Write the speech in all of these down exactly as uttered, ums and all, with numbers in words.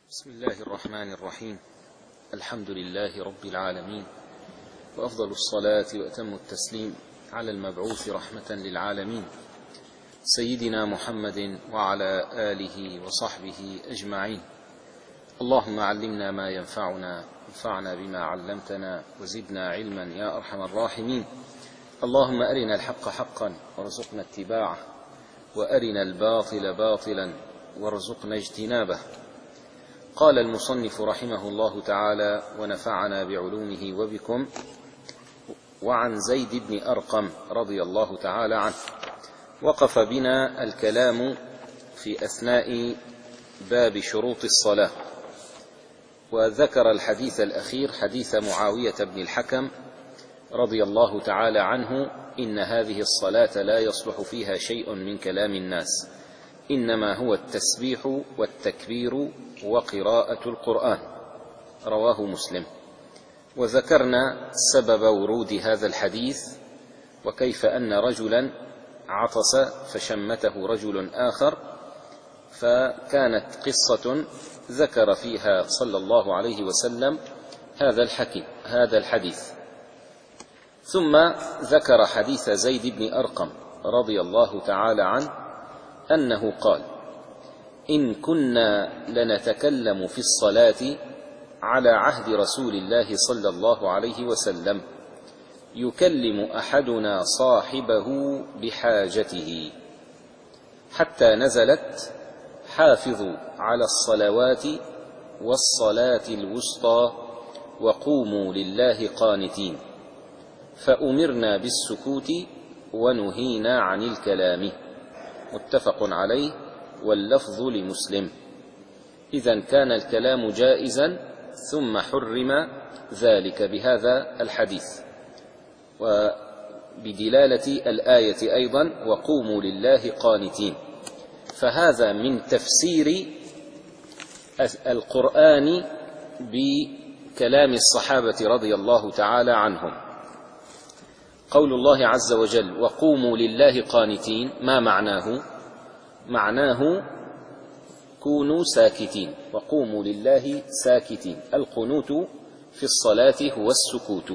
بسم الله الرحمن الرحيم. الحمد لله رب العالمين، وأفضل الصلاة وأتم التسليم على المبعوث رحمة للعالمين سيدنا محمد وعلى آله وصحبه أجمعين. اللهم علمنا ما ينفعنا وانفعنا بما علمتنا وزدنا علما يا أرحم الراحمين. اللهم أرنا الحق حقا وارزقنا اتباعه، وأرنا الباطل باطلا وارزقنا اجتنابه. قال المصنف رحمه الله تعالى ونفعنا بعلومه وبكم: وعن زيد بن أرقم رضي الله تعالى عنه. وقف بنا الكلام في أثناء باب شروط الصلاة، وذكر الحديث الأخير حديث معاوية بن الحكم رضي الله تعالى عنه: إن هذه الصلاة لا يصلح فيها شيء من كلام الناس، إنما هو التسبيح والتكبير وقراءة القرآن. رواه مسلم. وذكرنا سبب ورود هذا الحديث، وكيف أن رجلا عطس فشمته رجل آخر، فكانت قصة ذكر فيها صلى الله عليه وسلم هذا الحكي هذا الحديث. ثم ذكر حديث زيد بن أرقم رضي الله تعالى عنه أنه قال: إن كنا لنتكلم في الصلاة على عهد رسول الله صلى الله عليه وسلم يكلم أحدنا صاحبه بحاجته، حتى نزلت: حافظوا على الصلوات والصلاة الوسطى وقوموا لله قانتين، فأمرنا بالسكوت ونهينا عن الكلام. متفق عليه، واللفظ لمسلم. إذن كان الكلام جائزا، ثم حرم ذلك بهذا الحديث، وبدلالة الآية أيضا: وقوموا لله قانتين. فهذا من تفسير القرآن بكلام الصحابة رضي الله تعالى عنهم. قول الله عز وجل: وقوموا لله قانتين، ما معناه؟ معناه كونوا ساكتين، وقوموا لله ساكتين. القنوت في الصلاة هو السكوت.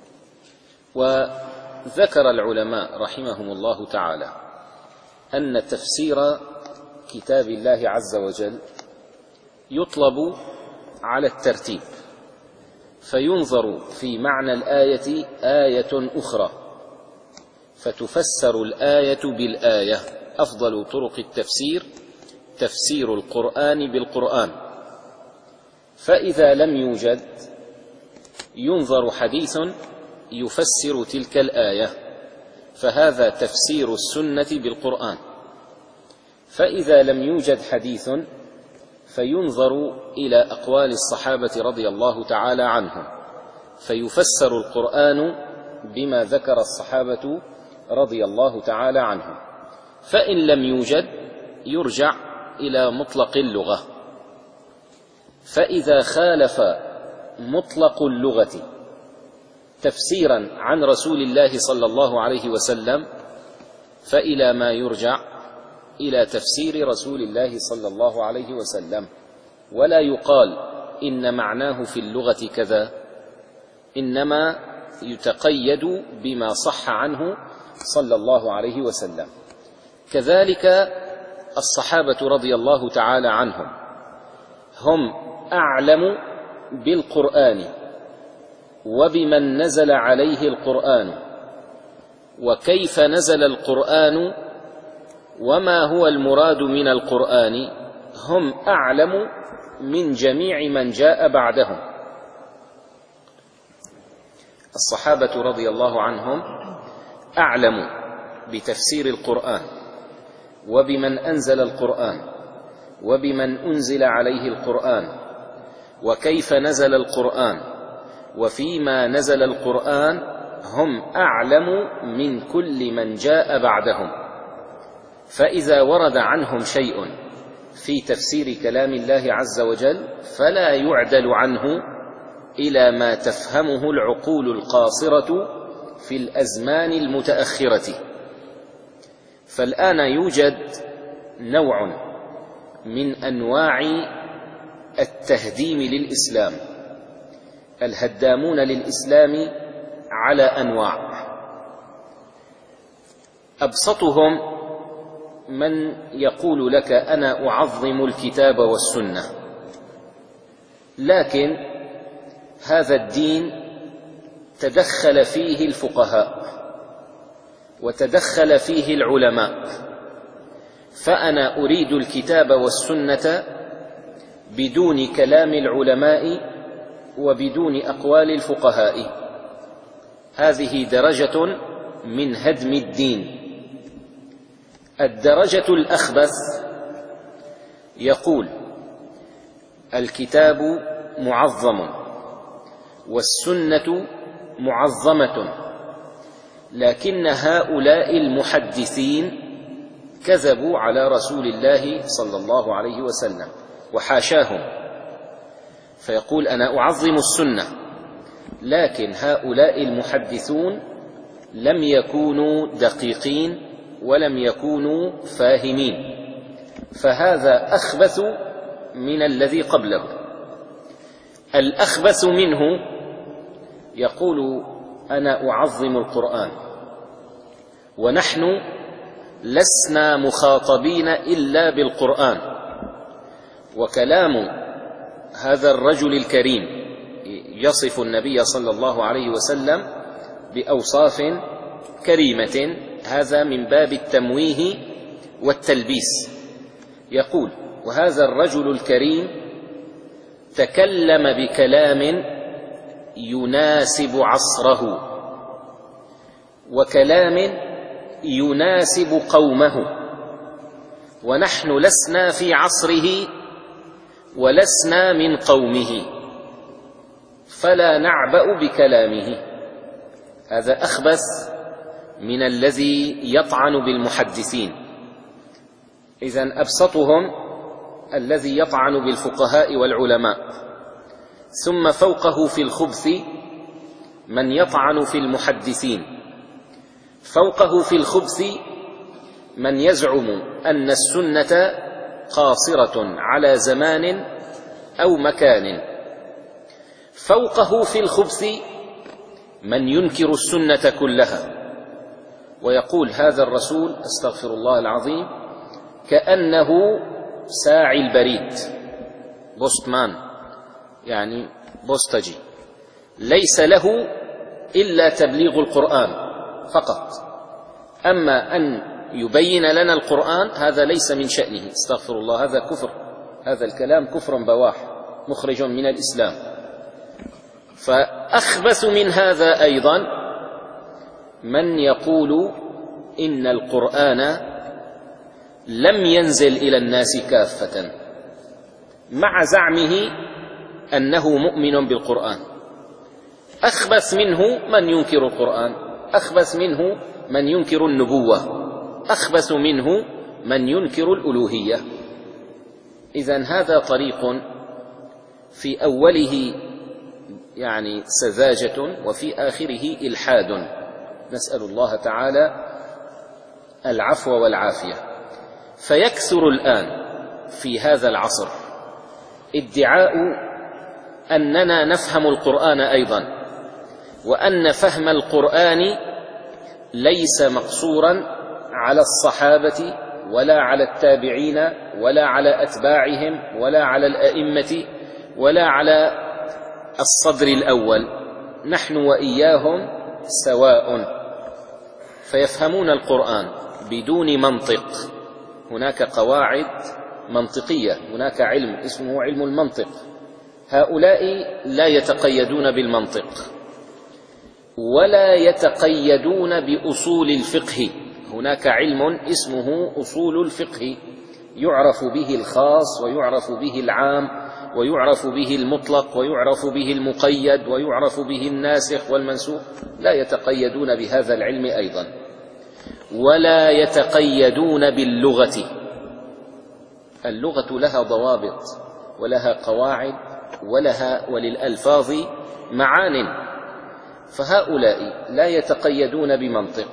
وذكر العلماء رحمهم الله تعالى أن تفسير كتاب الله عز وجل يطلب على الترتيب، فينظر في معنى الآية آية أخرى فتفسر الآية بالآية. أفضل طرق التفسير تفسير القرآن بالقرآن. فإذا لم يوجد ينظر حديث يفسر تلك الآية، فهذا تفسير السنة بالقرآن. فإذا لم يوجد حديث فينظر إلى أقوال الصحابة رضي الله تعالى عنهم، فيفسر القرآن بما ذكر الصحابة رضي الله تعالى عنهم. فإن لم يوجد يرجع إلى مطلق اللغة. فإذا خالف مطلق اللغة تفسيرا عن رسول الله صلى الله عليه وسلم، فإلى ما يرجع؟ إلى تفسير رسول الله صلى الله عليه وسلم. ولا يقال إن معناه في اللغة كذا، إنما يتقيد بما صح عنه صلى الله عليه وسلم. كذلك الصحابة رضي الله تعالى عنهم هم أعلم بالقرآن وبمن نزل عليه القرآن، وكيف نزل القرآن، وما هو المراد من القرآن. هم أعلم من جميع من جاء بعدهم. الصحابة رضي الله عنهم أعلم بتفسير القرآن وبمن أنزل القرآن وبمن أنزل عليه القرآن وكيف نزل القرآن، وفيما نزل القرآن هم أعلم من كل من جاء بعدهم. فإذا ورد عنهم شيء في تفسير كلام الله عز وجل فلا يعدل عنه إلى ما تفهمه العقول القاصرة في الأزمان المتأخرة. فالآن يوجد نوع من أنواع التهديم للإسلام. الهدامون للإسلام على أنواع. أبسطهم من يقول لك أنا أعظم الكتاب والسنة، لكن هذا الدين تدخل فيه الفقهاء وتدخل فيه العلماء، فأنا أريد الكتاب والسنة بدون كلام العلماء وبدون أقوال الفقهاء. هذه درجة من هدم الدين. الدرجة الأخبث يقول الكتاب معظم والسنة معظمة، لكن هؤلاء المحدثين كذبوا على رسول الله صلى الله عليه وسلم وحاشاهم، فيقول أنا أعظم السنة، لكن هؤلاء المحدثون لم يكونوا دقيقين ولم يكونوا فاهمين، فهذا أخبث من الذي قبله. الأخبث منه يقول أنا أعظم القرآن، ونحن لسنا مخاطبين إلا بالقرآن. وكلام هذا الرجل الكريم يصف النبي صلى الله عليه وسلم بأوصاف كريمة، هذا من باب التمويه والتلبيس. يقول وهذا الرجل الكريم تكلم بكلام يناسب عصره وكلام يناسب قومه، ونحن لسنا في عصره ولسنا من قومه، فلا نعبأ بكلامه. هذا أخبث من الذي يطعن بالمحدثين. إذن أبسطهم الذي يطعن بالفقهاء والعلماء، ثم فوقه في الخبث من يطعن في المحدثين، فوقه في الخبث من يزعم أن السنة قاصرة على زمان أو مكان، فوقه في الخبث من ينكر السنة كلها ويقول هذا الرسول استغفر الله العظيم كأنه ساعي البريد، بوستمان، يعني بوستجي، ليس له إلا تبليغ القرآن فقط، أما أن يبين لنا القرآن هذا ليس من شأنه. استغفر الله، هذا كفر، هذا الكلام كفر بواح مخرج من الإسلام. فأخبث من هذا أيضا من يقول إن القرآن لم ينزل إلى الناس كافة، مع زعمه أنه مؤمن بالقرآن. أخبث منه من ينكر القرآن، أخبث منه من ينكر النبوة، أخبث منه من ينكر الألوهية. إذن هذا طريق في أوله يعني سذاجة وفي آخره إلحاد، نسأل الله تعالى العفو والعافية. فيكثر الآن في هذا العصر ادعاء أننا نفهم القرآن أيضا، وأن فهم القرآن ليس مقصورا على الصحابة ولا على التابعين ولا على أتباعهم ولا على الأئمة ولا على الصدر الأول، نحن وإياهم سواء. فيفهمون القرآن بدون منطق. هناك قواعد منطقية، هناك علم اسمه علم المنطق، هؤلاء لا يتقيدون بالمنطق ولا يتقيدون بأصول الفقه. هناك علم اسمه أصول الفقه يعرف به الخاص ويعرف به العام ويعرف به المطلق ويعرف به المقيد ويعرف به الناسخ والمنسوخ، لا يتقيدون بهذا العلم أيضا. ولا يتقيدون باللغة، اللغة لها ضوابط ولها قواعد ولها وللألفاظ معان، فهؤلاء لا يتقيدون بمنطق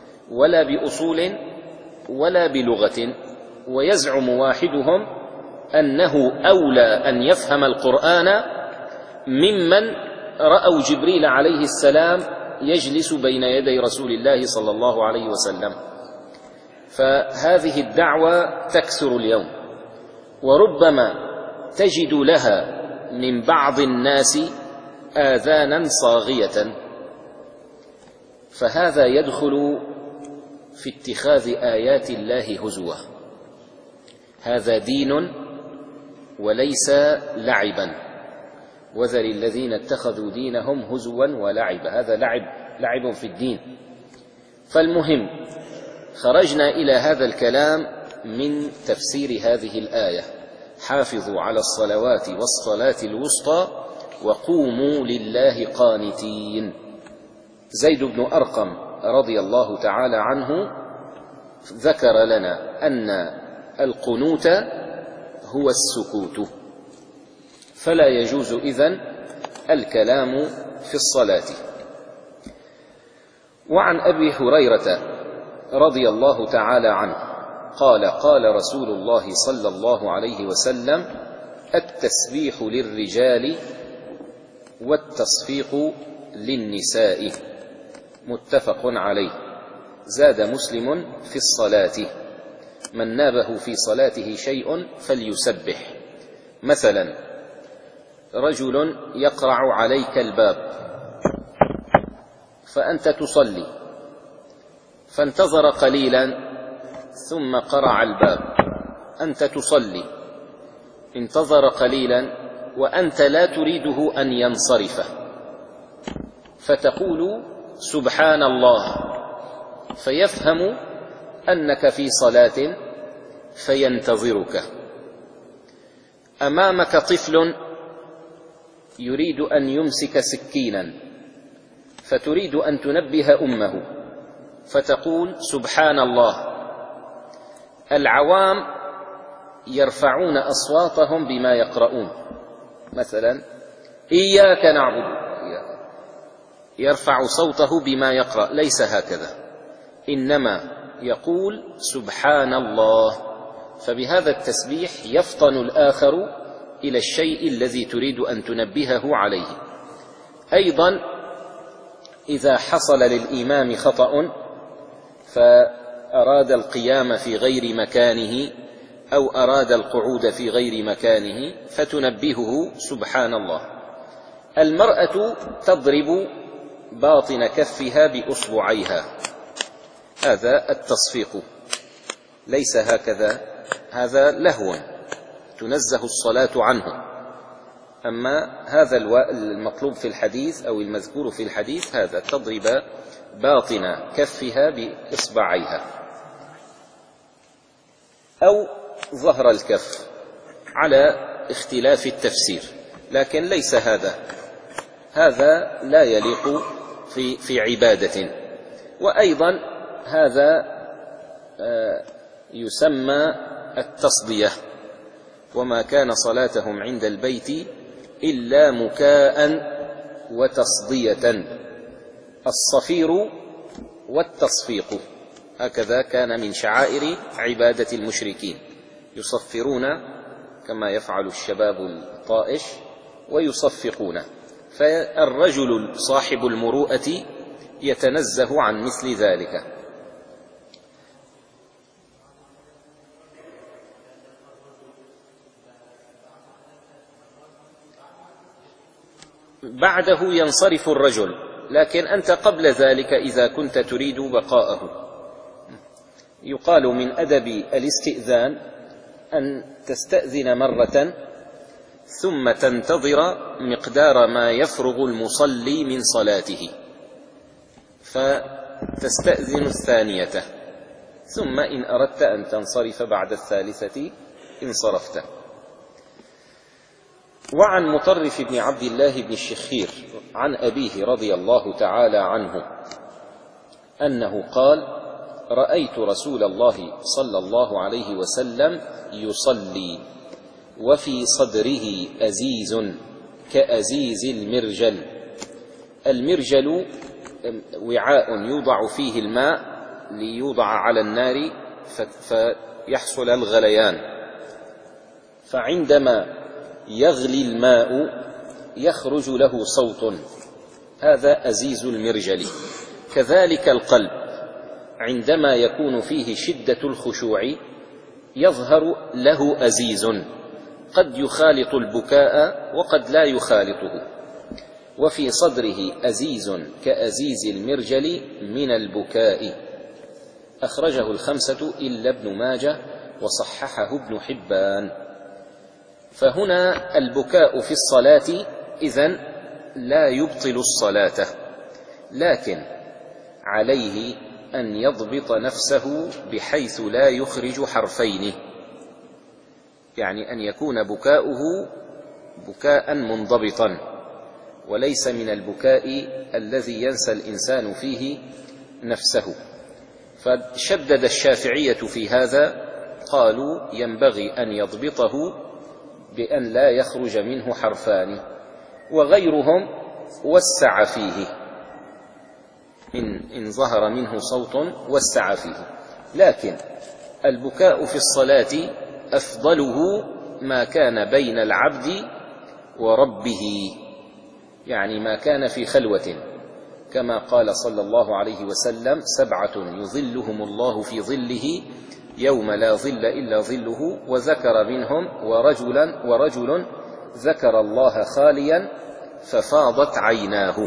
ولا بأصول ولا بلغة. ويزعم واحدهم أنه أولى أن يفهم القرآن ممن رأوا جبريل عليه السلام يجلس بين يدي رسول الله صلى الله عليه وسلم. فهذه الدعوة تكثر اليوم، وربما تجد لها من بعض الناس آذانا صاغية، فهذا يدخل في اتخاذ آيات الله هزوا. هذا دين وليس لعبا، وذر الذين اتخذوا دينهم هزوا ولعبا، هذا لعب لعب في الدين. فالمهم خرجنا إلى هذا الكلام من تفسير هذه الآية: حافظوا على الصلوات والصلاة الوسطى وقوموا لله قانتين. زيد بن أرقم رضي الله تعالى عنه ذكر لنا أن القنوت هو السكوت، فلا يجوز إذن الكلام في الصلاة. وعن أبي هريرة رضي الله تعالى عنه قال: قال رسول الله صلى الله عليه وسلم: التسبيح للرجال والتصفيق للنساء، متفق عليه. زاد مسلم في الصلاة: من نابه في صلاته شيء فليسبح. مثلا رجل يقرع عليك الباب فأنت تصلي، فانتظر قليلا ثم قرع الباب، أنت تصلي، انتظر قليلا وأنت لا تريده أن ينصرف، فتقول سبحان الله، فيفهم أنك في صلاة فينتظرك. أمامك طفل يريد أن يمسك سكينا، فتريد أن تنبه أمه، فتقول سبحان الله. العوام يرفعون أصواتهم بما يقرؤون، مثلا إياك نعبد، يرفع صوته بما يقرأ، ليس هكذا، إنما يقول سبحان الله. فبهذا التسبيح يفطن الآخر إلى الشيء الذي تريد أن تنبهه عليه. أيضا إذا حصل للإمام خطأ فأراد القيام في غير مكانه أو أراد القعود في غير مكانه فتنبهه سبحان الله. المرأة تضرب باطن كفها بأصبعيها، هذا التصفيق، ليس هكذا، هذا لهو تنزه الصلاة عنه. أما هذا المطلوب في الحديث أو المذكور في الحديث هذا تضرب باطن كفها بإصبعيها أو ظهر الكف، على اختلاف التفسير، لكن ليس هذا، هذا لا يليق في في عبادة. وأيضا هذا يسمى التصدية: وما كان صلاتهم عند البيت إلا مكاء وتصدية. الصفير والتصفيق هكذا كان من شعائر عبادة المشركين، يصفرون كما يفعل الشباب الطائش ويصفقون. فالرجل صاحب المروءة يتنزه عن مثل ذلك. بعده ينصرف الرجل، لكن أنت قبل ذلك إذا كنت تريد بقاءه، يقال من أدب الاستئذان أن تستأذن مرة ثم تنتظر مقدار ما يفرغ المصلي من صلاته، فتستأذن الثانية، ثم إن أردت أن تنصرف بعد الثالثة انصرفت. وعن مطرف بن عبد الله بن الشخير عن أبيه رضي الله تعالى عنه أنه قال: رأيت رسول الله صلى الله عليه وسلم يصلي وفي صدره أزيز كأزيز المرجل. المرجل وعاء يوضع فيه الماء ليوضع على النار فيحصل الغليان، فعندما يغلي الماء يخرج له صوت، هذا أزيز المرجل. كذلك القلب عندما يكون فيه شدة الخشوع يظهر له أزيز، قد يخالط البكاء وقد لا يخالطه. وفي صدره أزيز كأزيز المرجل من البكاء. أخرجه الخمسة إلا ابن ماجه وصححه ابن حبان. فهنا البكاء في الصلاة إذن لا يبطل الصلاة، لكن عليه أن يضبط نفسه بحيث لا يخرج حرفين، يعني أن يكون بكاؤه بكاء منضبطا، وليس من البكاء الذي ينسى الإنسان فيه نفسه. فشدد الشافعية في هذا، قالوا ينبغي أن يضبطه بأن لا يخرج منه حرفان، وغيرهم وسع فيه، إن, إن ظهر منه صوت وسع فيه. لكن البكاء في الصلاة أفضله ما كان بين العبد وربه، يعني ما كان في خلوة، كما قال صلى الله عليه وسلم: سبعة يظلهم الله في ظله يوم لا ظل إلا ظله، وذكر منهم ورجلا ورجل ذكر الله خاليا ففاضت عيناه.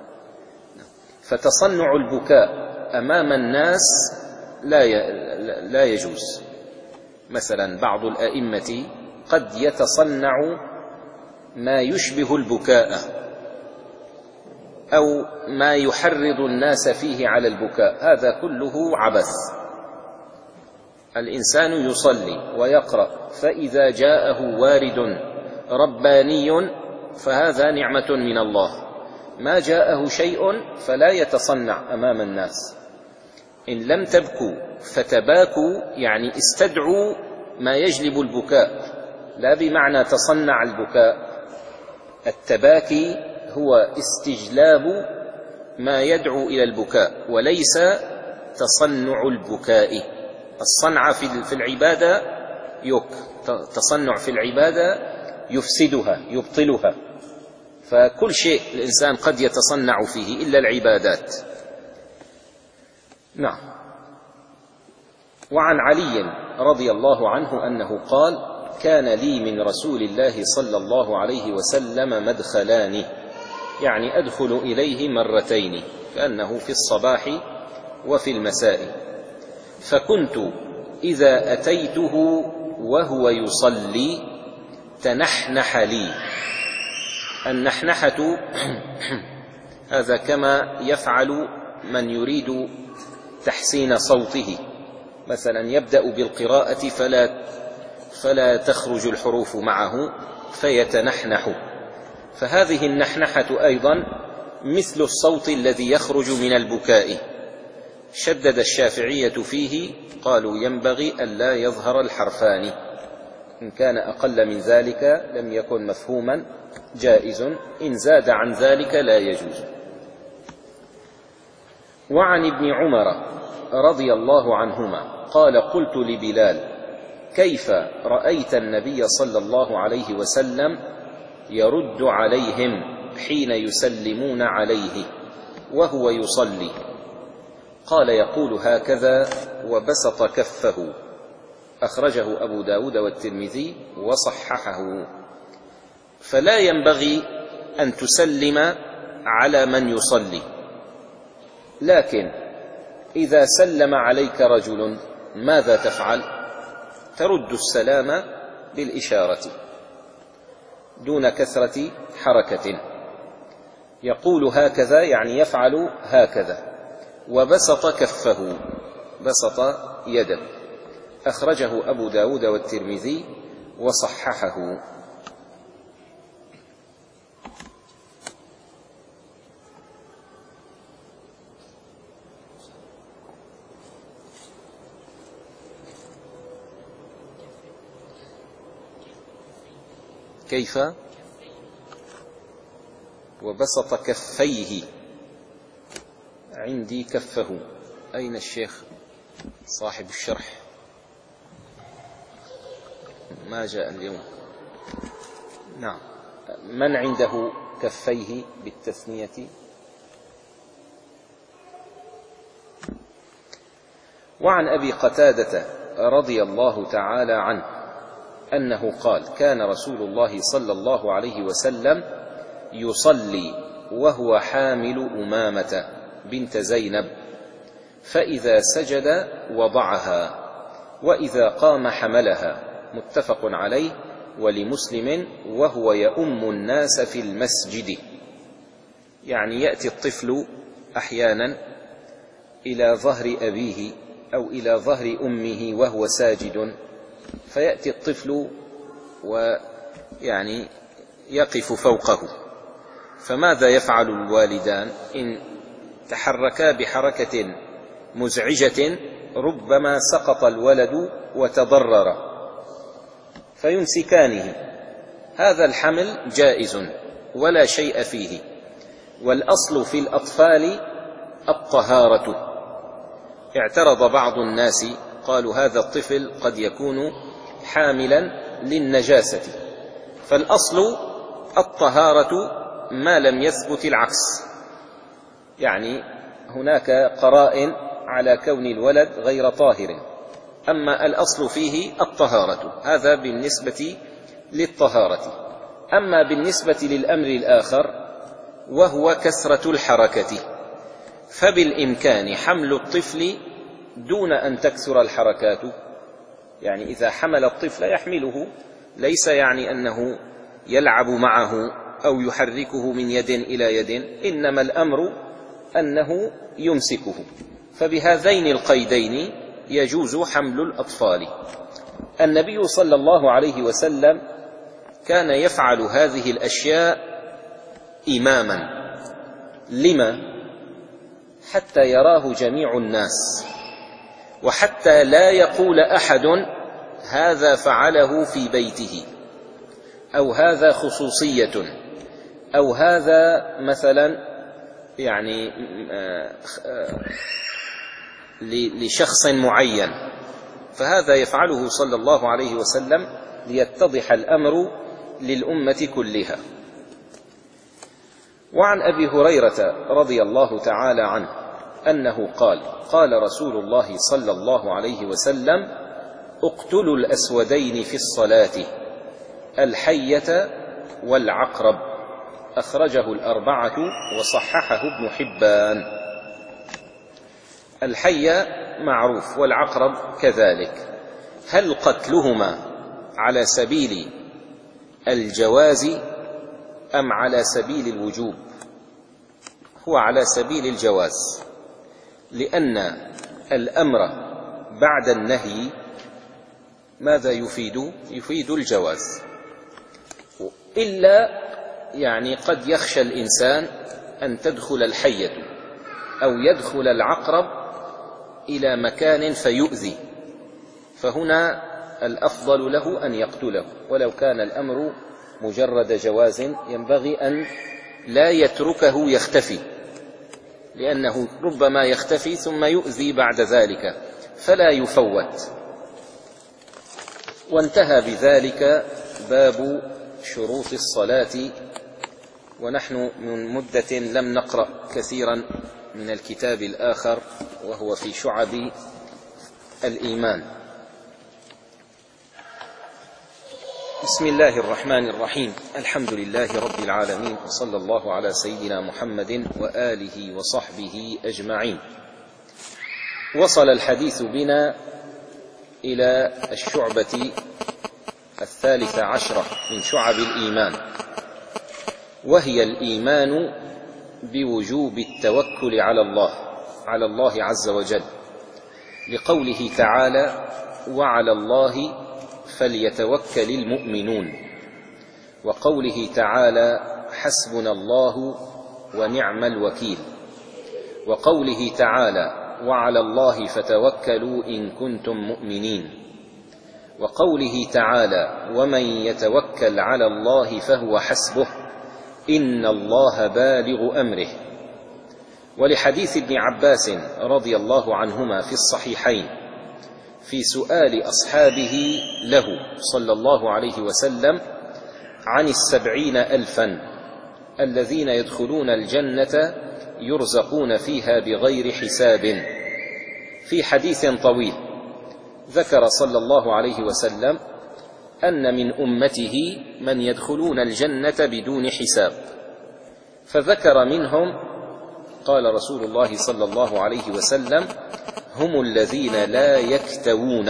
فتصنع البكاء أمام الناس لا لا يجوز. مثلا بعض الأئمة قد يتصنع ما يشبه البكاء أو ما يحرض الناس فيه على البكاء، هذا كله عبث. الإنسان يصلي ويقرأ، فإذا جاءه وارد رباني فهذا نعمة من الله، ما جاءه شيء فلا يتصنع أمام الناس. إن لم تبكوا فتباكوا، يعني استدعوا ما يجلب البكاء، لا بمعنى تصنع البكاء. التباكي هو استجلاب ما يدعو إلى البكاء، وليس تصنع البكاء. الصنع في العبادة يك تصنع في العبادة يفسدها يبطلها، فكل شيء الإنسان قد يتصنع فيه إلا العبادات. نعم. وعن علي رضي الله عنه أنه قال: كان لي من رسول الله صلى الله عليه وسلم مدخلان، يعني أدخل إليه مرتين، كأنه في الصباح وفي المساء. فكنت إذا أتيته وهو يصلي تنحنح لي. النحنحة هذا كما يفعل من يريد تحسين صوته، مثلا يبدأ بالقراءة فلا فلا تخرج الحروف معه فيتنحنح. فهذه النحنحة أيضا مثل الصوت الذي يخرج من البكاء. شدد الشافعية فيه، قالوا ينبغي ألا يظهر الحرفان، إن كان أقل من ذلك لم يكن مفهوما جائز، إن زاد عن ذلك لا يجوز. وعن ابن عمر رضي الله عنهما قال: قلت لبلال: كيف رأيت النبي صلى الله عليه وسلم يرد عليهم حين يسلمون عليه وهو يصلي؟ قال: يقول هكذا وبسط كفه. أخرجه أبو داود والترمذي وصححه. فلا ينبغي أن تسلم على من يصلي، لكن إذا سلم عليك رجل ماذا تفعل؟ ترد السلام بالإشارة دون كثرة حركة. يقول هكذا يعني يفعل هكذا، وبسط كفه بسط يده. أخرجه أبو داود والترمذي وصححه. كيف؟ وبسط كفيه، عندي كفه. أين الشيخ صاحب الشرح؟ ما جاء اليوم. نعم. من عنده كفيه بالتثنية؟ وعن أبي قتادة رضي الله تعالى عنه أنه قال: كان رسول الله صلى الله عليه وسلم يصلي وهو حامل أمامة بنت زينب، فإذا سجد وضعها، وإذا قام حملها. متفق عليه. ولمسلم: وهو يؤم الناس في المسجد. يعني يأتي الطفل أحيانا إلى ظهر أبيه أو إلى ظهر أمه وهو ساجد، فيأتي الطفل ويعني يقف فوقه، فماذا يفعل الوالدان؟ إن تحركا بحركة مزعجة ربما سقط الولد وتضرر، فيمسكانه. هذا الحمل جائز ولا شيء فيه، والأصل في الأطفال الطهارة. اعترض بعض الناس قالوا: هذا الطفل قد يكون حاملا للنجاسة، فالأصل الطهارة ما لم يثبت العكس. يعني هناك قرائن على كون الولد غير طاهر، أما الأصل فيه الطهارة. هذا بالنسبة للطهارة. أما بالنسبة للأمر الآخر وهو كثرة الحركة، فبالإمكان حمل الطفل دون أن تكثر الحركات. يعني إذا حمل الطفل يحمله، ليس يعني أنه يلعب معه أو يحركه من يد إلى يد، إنما الأمر أنه يمسكه. فبهذين القيدين يجوز حمل الأطفال. النبي صلى الله عليه وسلم كان يفعل هذه الأشياء إماما. لما؟ حتى يراه جميع الناس، وحتى لا يقول أحد: هذا فعله في بيته، أو هذا خصوصية، أو هذا مثلا يعني لشخص معين. فهذا يفعله صلى الله عليه وسلم ليتضح الأمر للأمة كلها. وعن أبي هريرة رضي الله تعالى عنه أنه قال: قال رسول الله صلى الله عليه وسلم: اقتلوا الأسودين في الصلاة، الحية والعقرب. أخرجه الأربعة وصححه ابن حبان. الحية معروف، والعقرب كذلك. هل قتلهما على سبيل الجواز أم على سبيل الوجوب؟ هو على سبيل الجواز، لأن الأمر بعد النهي ماذا يفيد؟ يفيد الجواز. إلا يعني قد يخشى الإنسان أن تدخل الحية أو يدخل العقرب إلى مكان فيؤذي، فهنا الأفضل له أن يقتله. ولو كان الأمر مجرد جواز ينبغي أن لا يتركه يختفي، لأنه ربما يختفي ثم يؤذي بعد ذلك، فلا يفوت. وانتهى بذلك باب شروط الصلاة، ونحن من مدة لم نقرأ كثيرا من الكتاب الآخر وهو في شعب الإيمان. بسم الله الرحمن الرحيم. الحمد لله رب العالمين، وصلى الله على سيدنا محمد وآله وصحبه أجمعين. وصل الحديث بنا إلى الشعبة الثالثة عشرة من شعب الإيمان، وهي الإيمان بوجوب التوكل على الله على الله عز وجل، لقوله تعالى: وعلى الله فليتوكل المؤمنون، وقوله تعالى: حسبنا الله ونعم الوكيل، وقوله تعالى: وعلى الله فتوكلوا إن كنتم مؤمنين، وقوله تعالى: ومن يتوكل على الله فهو حسبه إن الله بالغ أمره. ولحديث ابن عباس رضي الله عنهما في الصحيحين في سؤال أصحابه له صلى الله عليه وسلم عن السبعين ألفا الذين يدخلون الجنة يرزقون فيها بغير حساب. في حديث طويل ذكر صلى الله عليه وسلم أن من أمته من يدخلون الجنة بدون حساب، فذكر منهم قال رسول الله صلى الله عليه وسلم: هم الذين لا يكتوون.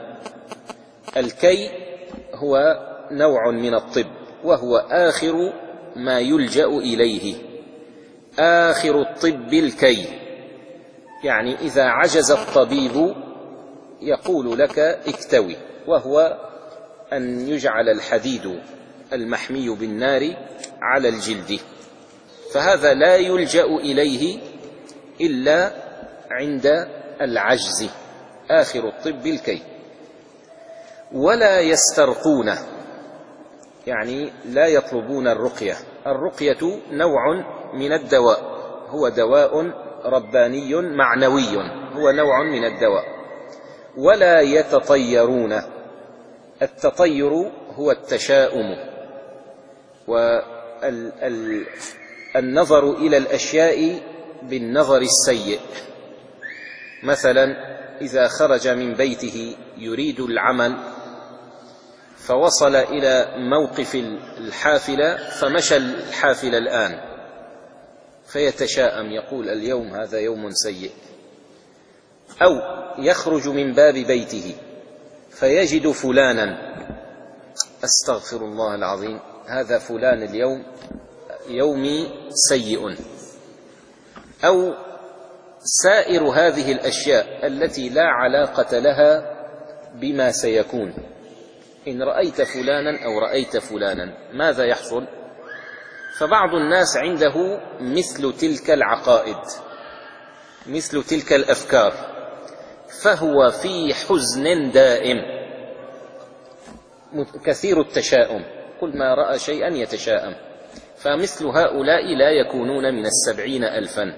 الكي هو نوع من الطب، وهو آخر ما يلجأ إليه، آخر الطب الكي، يعني إذا عجز الطبيب يقول لك اكتوي، وهو أن يجعل الحديد المحمي بالنار على الجلد، فهذا لا يلجأ إليه إلا عند العجز، آخر الطب الكي. ولا يسترقون، يعني لا يطلبون الرقية. الرقية نوع من الدواء، هو دواء رباني معنوي، هو نوع من الدواء. ولا يتطيرون، التطير هو التشاؤم والنظر إلى الأشياء بالنظر السيء. مثلا إذا خرج من بيته يريد العمل فوصل إلى موقف الحافلة فمشى الحافلة الآن، فيتشاءم يقول اليوم هذا يوم سيء. أو يخرج من باب بيته فيجد فلانا، أستغفر الله العظيم، هذا فلان اليوم يومي سيء. أو سائر هذه الأشياء التي لا علاقة لها بما سيكون. إن رأيت فلانا أو رأيت فلانا ماذا يحصل؟ فبعض الناس عنده مثل تلك العقائد، مثل تلك الأفكار، فهو في حزن دائم، كثير التشاؤم، كل ما رأى شيئا يتشاءم. فمثل هؤلاء لا يكونون من السبعين ألفا.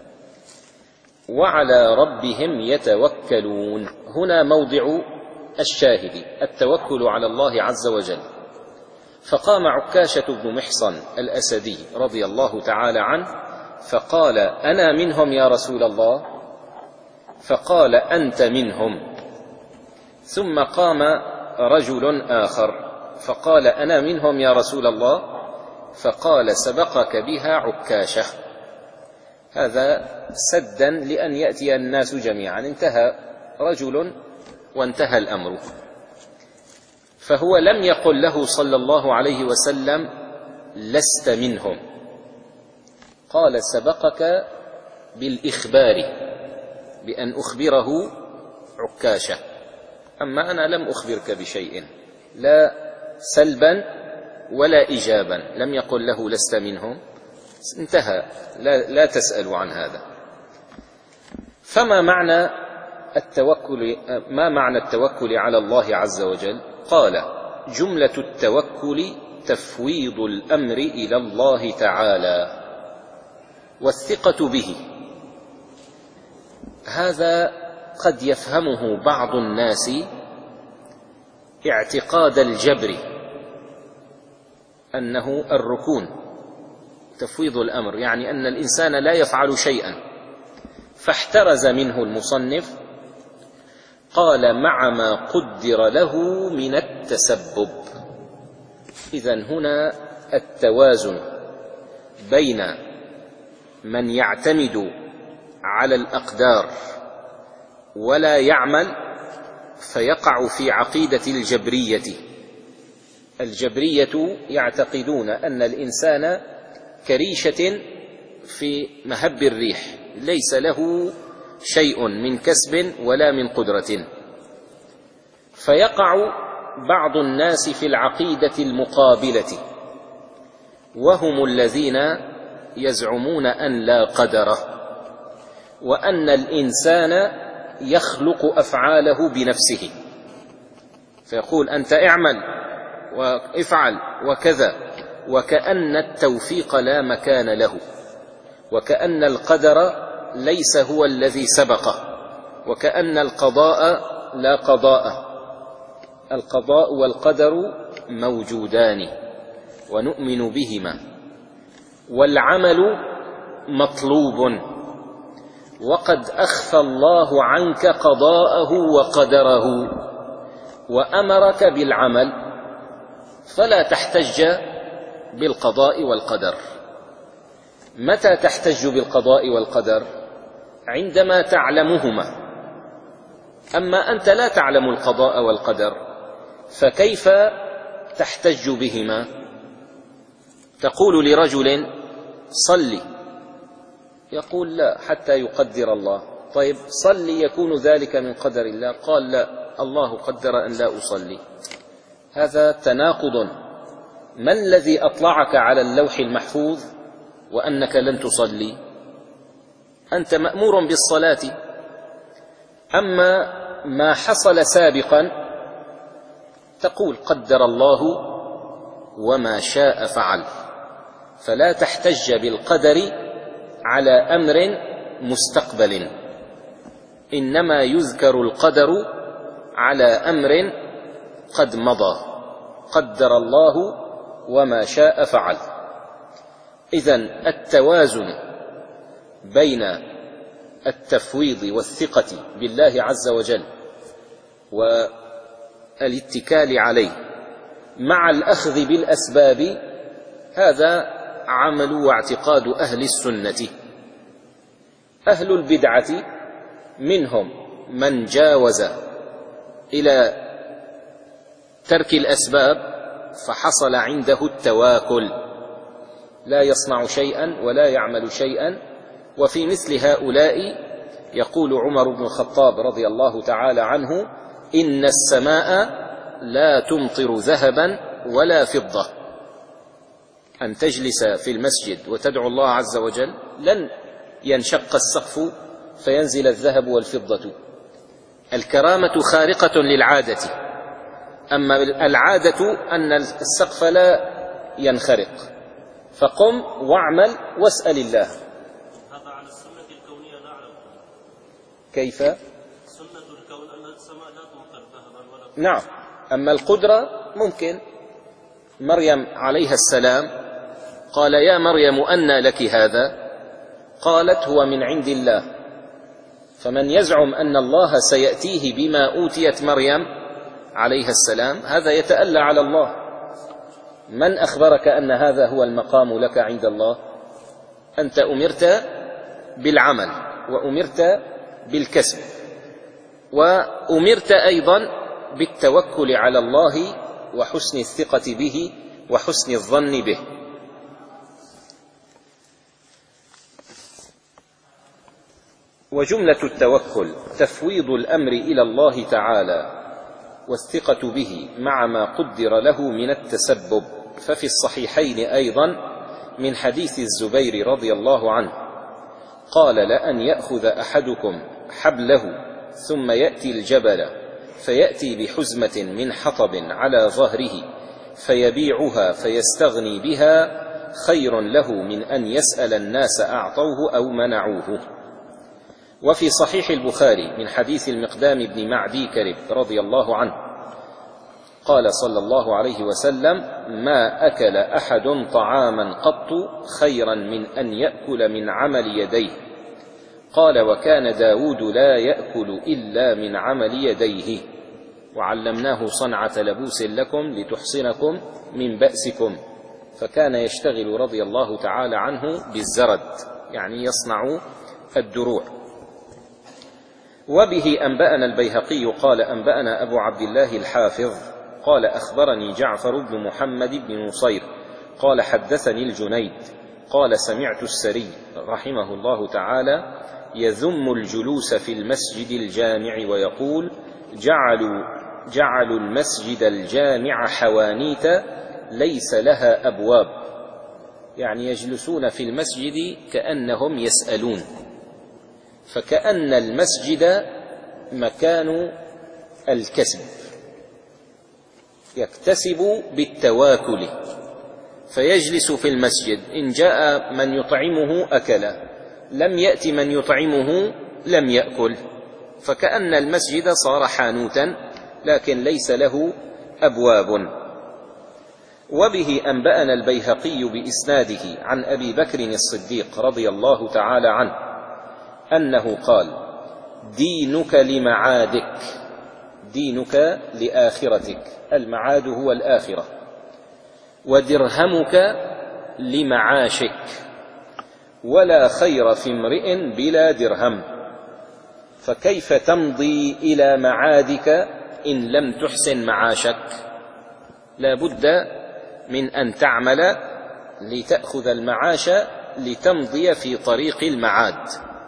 وعلى ربهم يتوكلون، هنا موضع الشاهد، التوكل على الله عز وجل. فقام عكاشة بن محصن الأسدي رضي الله تعالى عنه فقال: أنا منهم يا رسول الله؟ فقال: أنت منهم. ثم قام رجل آخر فقال: أنا منهم يا رسول الله؟ فقال: سبقك بها عكاشة. هذا سدا لأن يأتي الناس جميعا، انتهى رجل وانتهى الأمر. فهو لم يقل له صلى الله عليه وسلم: لست منهم، قال: سبقك بالإخبار، بأن أخبره عكاشة، أما أنا لم أخبرك بشيء، لا سلبا ولا إيجابا، لم يقل له لست منهم، انتهى، لا, لا تسأل عن هذا. فما معنى التوكل، ما معنى التوكل على الله عز وجل؟ قال: جملة التوكل تفويض الأمر إلى الله تعالى والثقة به. هذا قد يفهمه بعض الناس اعتقاد الجبر، أنه الركون، تفويض الأمر يعني أن الإنسان لا يفعل شيئا، فاحترز منه المصنف، قال: مع ما قدر له من التسبب. إذن هنا التوازن بين من يعتمد على الأقدار ولا يعمل فيقع في عقيدة الجبرية. الجبرية يعتقدون أن الإنسان كريشة في مهب الريح، ليس له شيء من كسب ولا من قدرة. فيقع بعض الناس في العقيدة المقابلة، وهم الذين يزعمون أن لا قدر، وأن الإنسان يخلق أفعاله بنفسه، فيقول: أنت اعمل وافعل وكذا، وكأن التوفيق لا مكان له، وكأن القدر ليس هو الذي سبقه، وكأن القضاء لا قضاء. القضاء والقدر موجودان ونؤمن بهما، والعمل مطلوب، وقد أخفى الله عنك قضاءه وقدره وأمرك بالعمل، فلا تحتج بالقضاء والقدر. متى تحتج بالقضاء والقدر؟ عندما تعلمهما. أما أنت لا تعلم القضاء والقدر، فكيف تحتج بهما؟ تقول لرجل صلي، يقول لا حتى يقدر الله. طيب صلي يكون ذلك من قدر الله؟ قال لا، الله قدر أن لا أصلي. هذا تناقض. ما الذي أطلعك على اللوح المحفوظ وأنك لن تصلي؟ أنت مأمور بالصلاة. أما ما حصل سابقا تقول قدر الله وما شاء فعل، فلا تحتج بالقدر على أمر مستقبل، إنما يذكر القدر على أمر قد مضى. قدر الله وما شاء فعل. إذن التوازن بين التفويض والثقة بالله عز وجل والاتكال عليه مع الأخذ بالأسباب، هذا عمل واعتقاد أهل السنة. أهل البدعة منهم من جاوز إلى ترك الأسباب فحصل عنده التواكل، لا يصنع شيئا ولا يعمل شيئا. وفي مثل هؤلاء يقول عمر بن الخطاب رضي الله تعالى عنه: إن السماء لا تمطر ذهبا ولا فضة. أن تجلس في المسجد وتدعو الله عز وجل لن ينشق السقف فينزل الذهب والفضة. الكرامة خارقة للعادة، أما العادة أن السقف لا ينخرق. فقم واعمل واسأل الله. هذا على السنة الكونية نعلم. كيف؟ سنة الكون أن السماء لا تمطر ذهبا ولا فضة. نعم. أما القدرة ممكن. مريم عليها السلام قال: يا مريم أنى لك هذا؟ قالت: هو من عند الله. فمن يزعم أن الله سيأتيه بما أوتيت مريم عليها السلام هذا يتألى على الله. من أخبرك أن هذا هو المقام لك عند الله؟ أنت أمرت بالعمل وأمرت بالكسب، وأمرت أيضا بالتوكل على الله وحسن الثقة به وحسن الظن به. وجملة التوكل تفويض الأمر إلى الله تعالى والثقة به مع ما قدر له من التسبب. ففي الصحيحين أيضا من حديث الزبير رضي الله عنه قال: لأن يأخذ أحدكم حبله ثم يأتي الجبل فيأتي بحزمة من حطب على ظهره فيبيعها فيستغني بها خير له من أن يسأل الناس أعطوه أو منعوه. وفي صحيح البخاري من حديث المقدام بن معدي كرب رضي الله عنه قال صلى الله عليه وسلم: ما أكل أحد طعاما قط خيرا من أن يأكل من عمل يديه. قال: وكان داود لا يأكل إلا من عمل يديه، وعلمناه صنعة لبوس لكم لتحصنكم من بأسكم. فكان يشتغل رضي الله تعالى عنه بالزرد، يعني يصنع الدروع. وبه أنبأنا البيهقي قال: أنبأنا أبو عبد الله الحافظ قال: أخبرني جعفر بن محمد بن نصير قال: حدثني الجنيد قال: سمعت السري رحمه الله تعالى يذم الجلوس في المسجد الجامع ويقول: جعلوا, جعلوا المسجد الجامع حوانيت ليس لها أبواب، يعني يجلسون في المسجد كأنهم يسألون، فكأن المسجد مكان الكسب، يكتسب بالتواكل، فيجلس في المسجد. إن جاء من يطعمه أكل، لم يأتي من يطعمه لم يأكل، فكأن المسجد صار حانوتا لكن ليس له أبواب. وبه أنبأنا البيهقي بإسناده عن أبي بكر الصديق رضي الله تعالى عنه أنه قال: دينك لمعادك، دينك لآخرتك، المعاد هو الآخرة، ودرهمك لمعاشك، ولا خير في امرئ بلا درهم، فكيف تمضي إلى معادك إن لم تحسن معاشك؟ لا بد من أن تعمل لتأخذ المعاش لتمضي في طريق المعاد.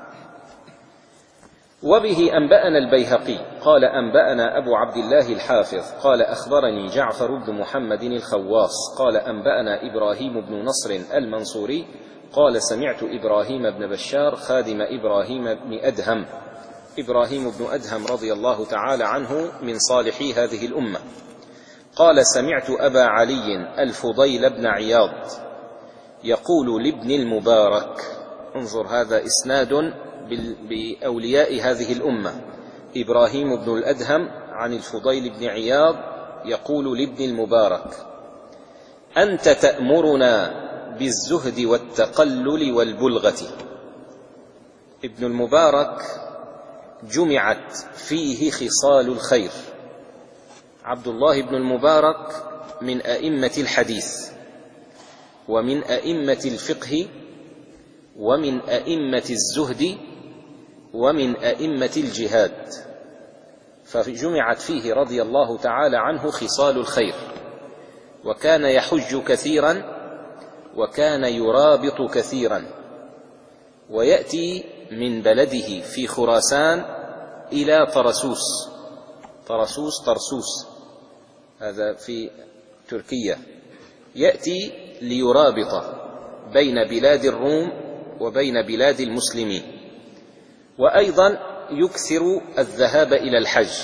وبه أنبأنا البيهقي قال: أنبأنا أبو عبد الله الحافظ قال: أخبرني جعفر بن محمد الخواص قال: أنبأنا إبراهيم بن نصر المنصوري قال: سمعت إبراهيم بن بشار خادم إبراهيم بن أدهم. إبراهيم بن أدهم رضي الله تعالى عنه من صالحي هذه الأمة قال: سمعت أبا علي الفضيل بن عياض يقول لابن المبارك، انظر هذا إسناد بأولياء هذه الأمة، إبراهيم بن الأدهم عن الفضيل بن عياض يقول لابن المبارك: أنت تأمرنا بالزهد والتقلل والبلغة. ابن المبارك جمعت فيه خصال الخير. عبد الله بن المبارك من أئمة الحديث ومن أئمة الفقه ومن أئمة الزهد ومن أئمة الجهاد، فجمعت فيه رضي الله تعالى عنه خصال الخير، وكان يحج كثيرا وكان يرابط كثيرا، ويأتي من بلده في خراسان إلى طرسوس، طرسوس طرسوس هذا في تركيا، يأتي ليرابط بين بلاد الروم وبين بلاد المسلمين، وأيضا يكثر الذهاب إلى الحج.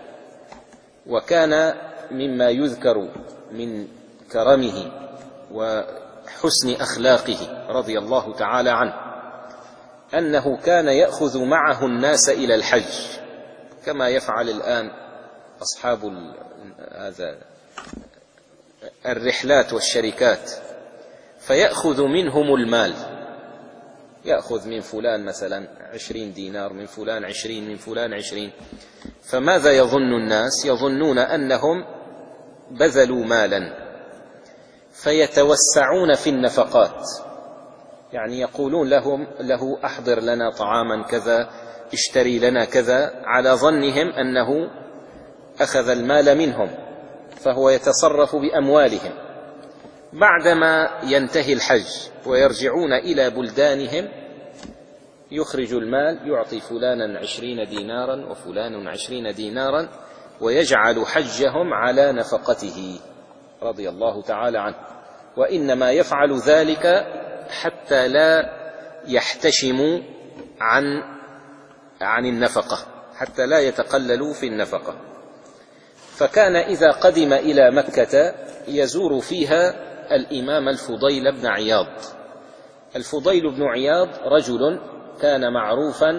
وكان مما يذكر من كرمه وحسن أخلاقه رضي الله تعالى عنه أنه كان يأخذ معه الناس إلى الحج كما يفعل الآن أصحاب هذا الرحلات والشركات، فيأخذ منهم المال، يأخذ من فلان مثلا عشرين دينار، من فلان عشرين، من فلان عشرين، فماذا يظن الناس؟ يظنون أنهم بذلوا مالا، فيتوسعون في النفقات، يعني يقولون لهم له أحضر لنا طعاما كذا، اشتري لنا كذا، على ظنهم أنه أخذ المال منهم، فهو يتصرف بأموالهم. بعدما ينتهي الحج ويرجعون إلى بلدانهم يخرج المال، يعطي فلانا عشرين دينارا وفلان عشرين دينارا، ويجعل حجهم على نفقته رضي الله تعالى عنه. وإنما يفعل ذلك حتى لا يحتشموا عن عن النفقة، حتى لا يتقللوا في النفقة. فكان إذا قدم إلى مكة يزور فيها الإمام الفضيل بن عياض. الفضيل بن عياض رجل كان معروفا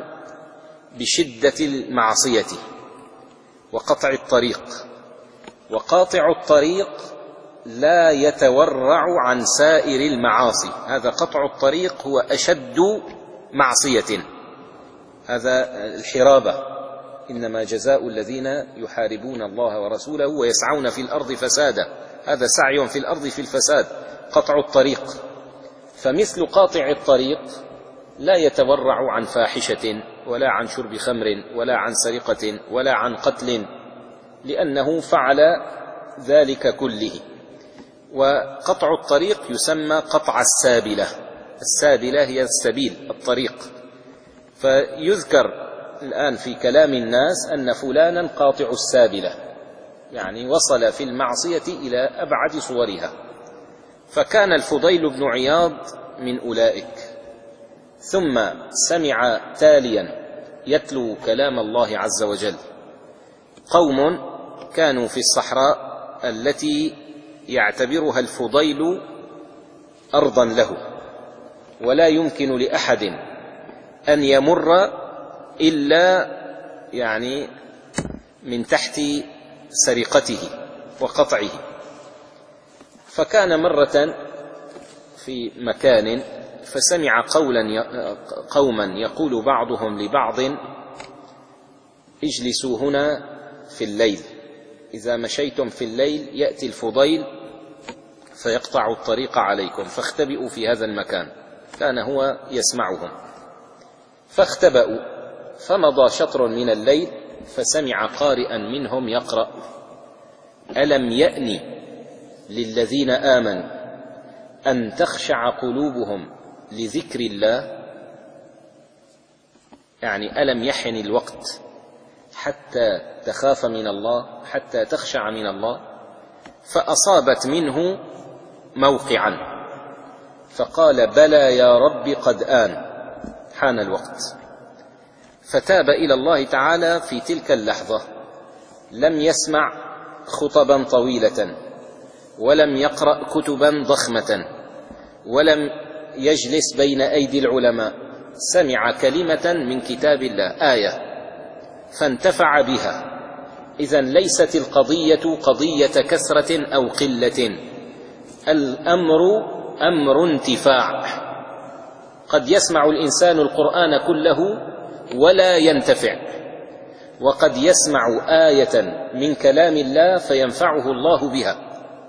بشدة المعصية وقطع الطريق، وقاطع الطريق لا يتورع عن سائر المعاصي، هذا قطع الطريق هو أشد معصية، هذا الحرابة، إنما جزاء الذين يحاربون الله ورسوله ويسعون في الأرض فسادا، هذا سعي في الأرض في الفساد، قطع الطريق. فمثل قاطع الطريق لا يتورع عن فاحشة ولا عن شرب خمر ولا عن سرقة ولا عن قتل، لأنه فعل ذلك كله. وقطع الطريق يسمى قطع السابلة، السابلة هي السبيل الطريق. فيذكر الآن في كلام الناس أن فلانا قاطع السابلة، يعني وصل في المعصية إلى أبعد صورها. فكان الفضيل بن عياض من أولئك. ثم سمع تاليا يتلو كلام الله عز وجل قوم كانوا في الصحراء التي يعتبرها الفضيل أرضا له، ولا يمكن لأحد أن يمر إلا يعني من تحت سرقته وقطعه. فكان مرة في مكان فسمع قولا قوما يقول بعضهم لبعض: اجلسوا هنا في الليل، إذا مشيتم في الليل يأتي الفضيل فيقطع الطريق عليكم، فاختبئوا في هذا المكان. كان هو يسمعهم، فاختبأوا. فمضى شطر من الليل فسمع قارئا منهم يقرأ: ألم يأن للذين آمنوا أن تخشع قلوبهم لذكر الله. يعني ألم يحن الوقت حتى تخاف من الله، حتى تخشع من الله؟ فأصابت منه موقعا فقال: بلى يا رب قد آن، حان الوقت. فتاب إلى الله تعالى في تلك اللحظة. لم يسمع خطبا طويلة، ولم يقرأ كتبا ضخمة، ولم يجلس بين أيدي العلماء. سمع كلمة من كتاب الله، آية، فانتفع بها. إذن ليست القضية قضية كثرة أو قلة، الأمر أمر انتفاع. قد يسمع الإنسان القرآن كله ولا ينتفع، وقد يسمع آية من كلام الله فينفعه الله بها.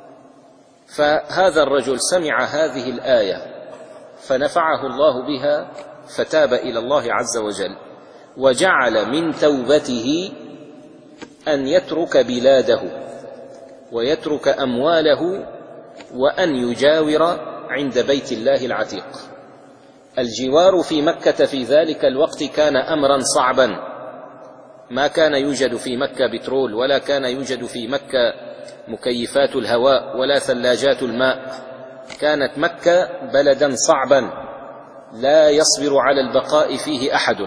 فهذا الرجل سمع هذه الآية فنفعه الله بها، فتاب إلى الله عز وجل، وجعل من توبته أن يترك بلاده ويترك أمواله وأن يجاور عند بيت الله العتيق. الجوار في مكة في ذلك الوقت كان أمرا صعبا، ما كان يوجد في مكة بترول، ولا كان يوجد في مكة مكيفات الهواء، ولا ثلاجات الماء. كانت مكة بلدا صعبا لا يصبر على البقاء فيه أحد،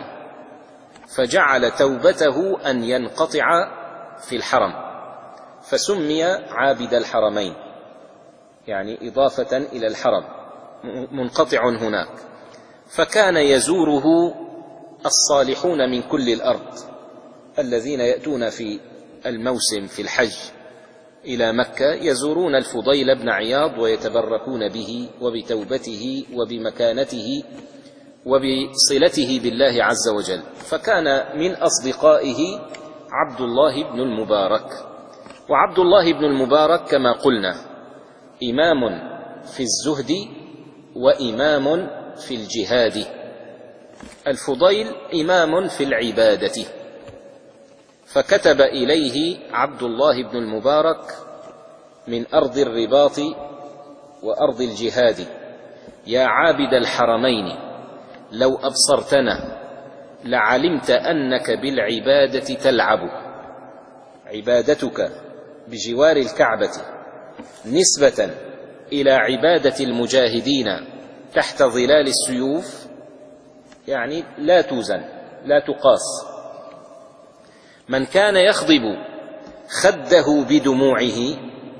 فجعل توبته أن ينقطع في الحرم، فسمي عابد الحرمين، يعني إضافة إلى الحرم، منقطع هناك. فكان يزوره الصالحون من كل الأرض الذين يأتون في الموسم في الحج إلى مكة، يزورون الفضيل بن عياض ويتبركون به وبتوبته وبمكانته وبصلته بالله عز وجل. فكان من أصدقائه عبد الله بن المبارك. وعبد الله بن المبارك كما قلنا إمام في الزهد وإمام في الجهاد. الفضيل إمام في العبادة، فكتب إليه عبد الله بن المبارك من أرض الرباط وأرض الجهاد: يا عابد الحرمين، لو أبصرتنا لعلمت أنك بالعبادة تلعب. عبادتك بجوار الكعبة نسبة إلى عبادة المجاهدين تحت ظلال السيوف يعني لا توزن، لا تقاس. من كان يخضب خده بدموعه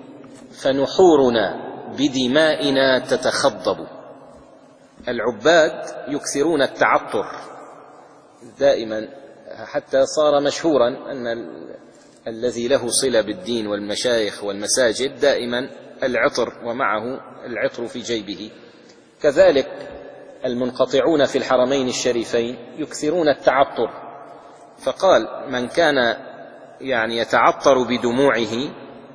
فنحورنا بدمائنا تتخضب. العباد يكثرون التعطر دائما، حتى صار مشهورا أن ال... الذي له صلة بالدين والمشايخ والمساجد دائما العطر، ومعه العطر في جيبه. كذلك المنقطعون في الحرمين الشريفين يكثرون التعطر. فقال: من كان يعني يتعطر بدموعه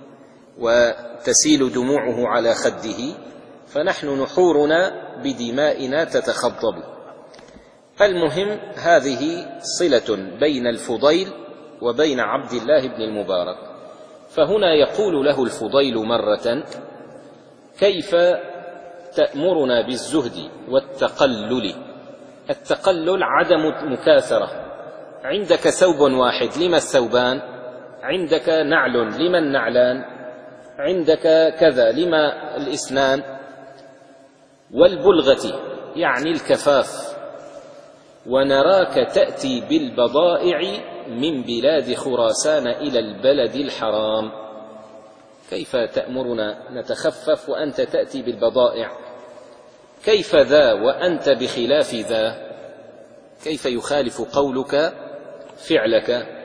وتسيل دموعه على خده فنحن نحورنا بدمائنا تتخضب. المهم، هذه صلة بين الفضيل وبين عبد الله بن المبارك. فهنا يقول له الفضيل مرة: كيف تأمرنا بالزهد والتقلل؟ التقلل عدم مكاثرة. عندك ثوب واحد، لما الثوبان؟ عندك نعل، لما النعلان؟ عندك كذا، لما الإسنان؟ والبلغة يعني الكفاف. ونراك تأتي بالبضائع من بلاد خراسان إلى البلد الحرام. كيف تأمرنا نتخفف وأنت تأتي بالبضائع؟ كيف ذا وأنت بخلاف ذا؟ كيف يخالف قولك فعلك؟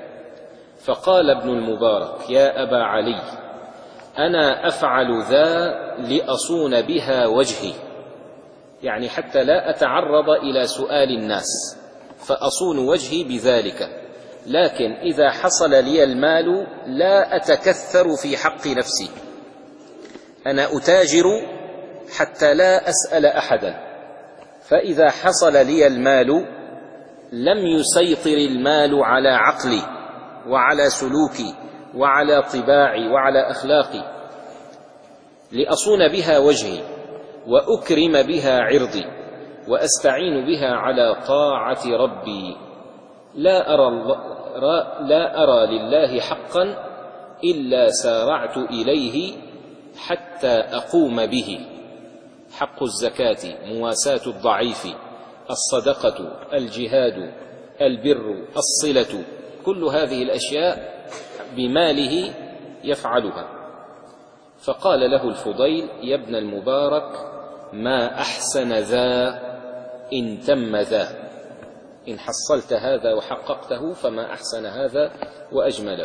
فقال ابن المبارك: يا أبا علي، أنا أفعل ذا لأصون بها وجهي، يعني حتى لا أتعرض إلى سؤال الناس فأصون وجهي بذلك، لكن إذا حصل لي المال لا أتكثر في حق نفسي، أنا أتاجر حتى لا أسأل أحدا، فإذا حصل لي المال لم يسيطر المال على عقلي وعلى سلوكي وعلى طباعي وعلى أخلاقي، لأصون بها وجهي وأكرم بها عرضي وأستعين بها على طاعة ربي، لا أرى, لا أرى لله حقا إلا سارعت إليه حتى أقوم به: حق الزكاة، مواساة الضعيف، الصدقة، الجهاد، البر، الصلة، كل هذه الأشياء بماله يفعلها. فقال له الفضيل: يا ابن المبارك، ما أحسن ذا إن تم ذا، إن حصلت هذا وحققته فما أحسن هذا وأجمله.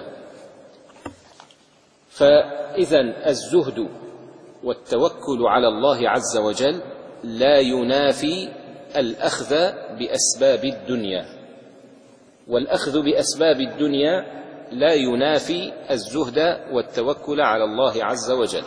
فإذن الزهد والتوكل على الله عز وجل لا ينافي الأخذ بأسباب الدنيا، والأخذ بأسباب الدنيا لا ينافي الزهد والتوكل على الله عز وجل.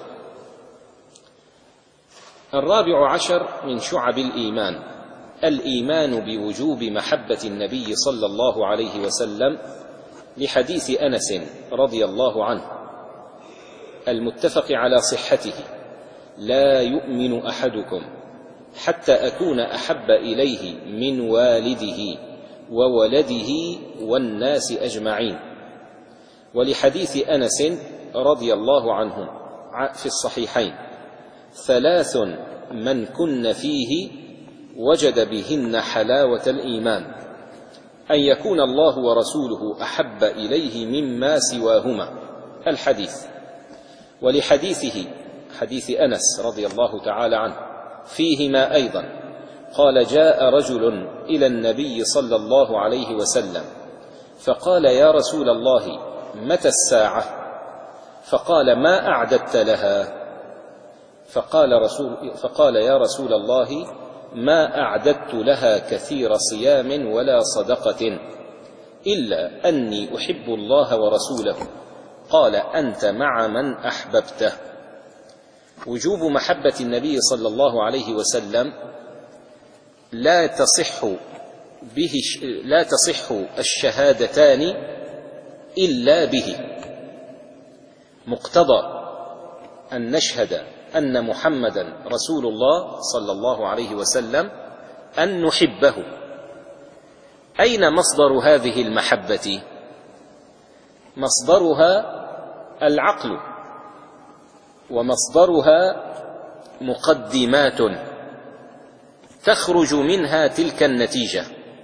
الرابع عشر من شعب الإيمان الإيمان بوجوب محبة النبي صلى الله عليه وسلم، لحديث أنس رضي الله عنه المتفق على صحته: لا يؤمن أحدكم حتى أكون أحب إليه من والده وولده والناس أجمعين. ولحديث أنس رضي الله عنه في الصحيحين: ثلاث من كن فيه وجد بهن حلاوة الإيمان: أن يكون الله ورسوله أحب إليه مما سواهما، الحديث. ولحديثه حديث أنس رضي الله تعالى عنه فيهما أيضا قال: جاء رجل إلى النبي صلى الله عليه وسلم فقال: يا رسول الله، متى الساعة؟ فقال: ما أعددت لها؟ فقال, رسول فقال: يا رسول الله، ما أعددت لها كثير صيام ولا صدقة، إلا أني أحب الله ورسوله. قال: أنت مع من أحببته. وجوب محبة النبي صلى الله عليه وسلم لا تصح به لا تصح الشهادتان إلا به. مقتضى أن نشهد أن محمدا رسول الله صلى الله عليه وسلم أن نحبه. أين مصدر هذه المحبة؟ مصدرها العقل، ومصدرها مقدمات تخرج منها تلك النتيجة.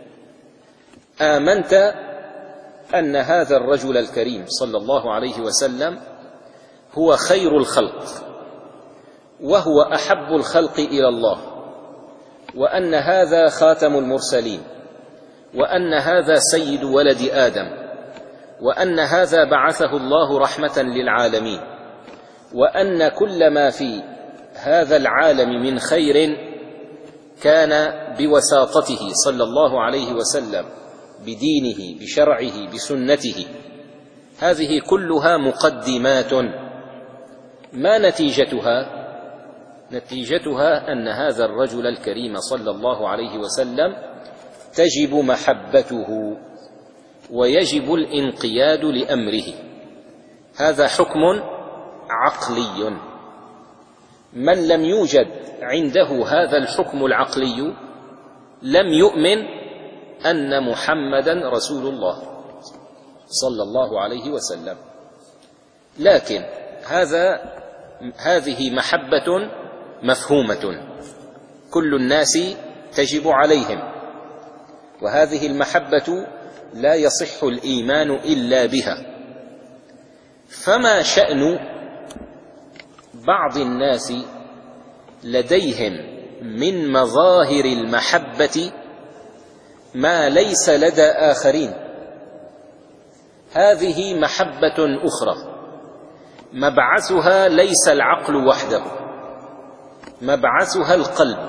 آمنت أن هذا الرجل الكريم صلى الله عليه وسلم هو خير الخلق وهو أحب الخلق إلى الله، وأن هذا خاتم المرسلين، وأن هذا سيد ولد آدم، وأن هذا بعثه الله رحمة للعالمين، وأن كل ما في هذا العالم من خير كان بوساطته صلى الله عليه وسلم، بدينه، بشرعه، بسنته. هذه كلها مقدمات. ما نتيجتها؟ نتيجتها أن هذا الرجل الكريم صلى الله عليه وسلم تجب محبته ويجب الانقياد لأمره. هذا حكم عقلي. من لم يوجد عنده هذا الحكم العقلي لم يؤمن أن محمدا رسول الله صلى الله عليه وسلم. لكن هذا هذه محبة مفهومة، كل الناس تجب عليهم، وهذه المحبة لا يصح الإيمان إلا بها. فما شأن بعض الناس لديهم من مظاهر المحبة ما ليس لدى آخرين؟ هذه محبة أخرى مبعثها ليس العقل وحده، مبعثها القلب.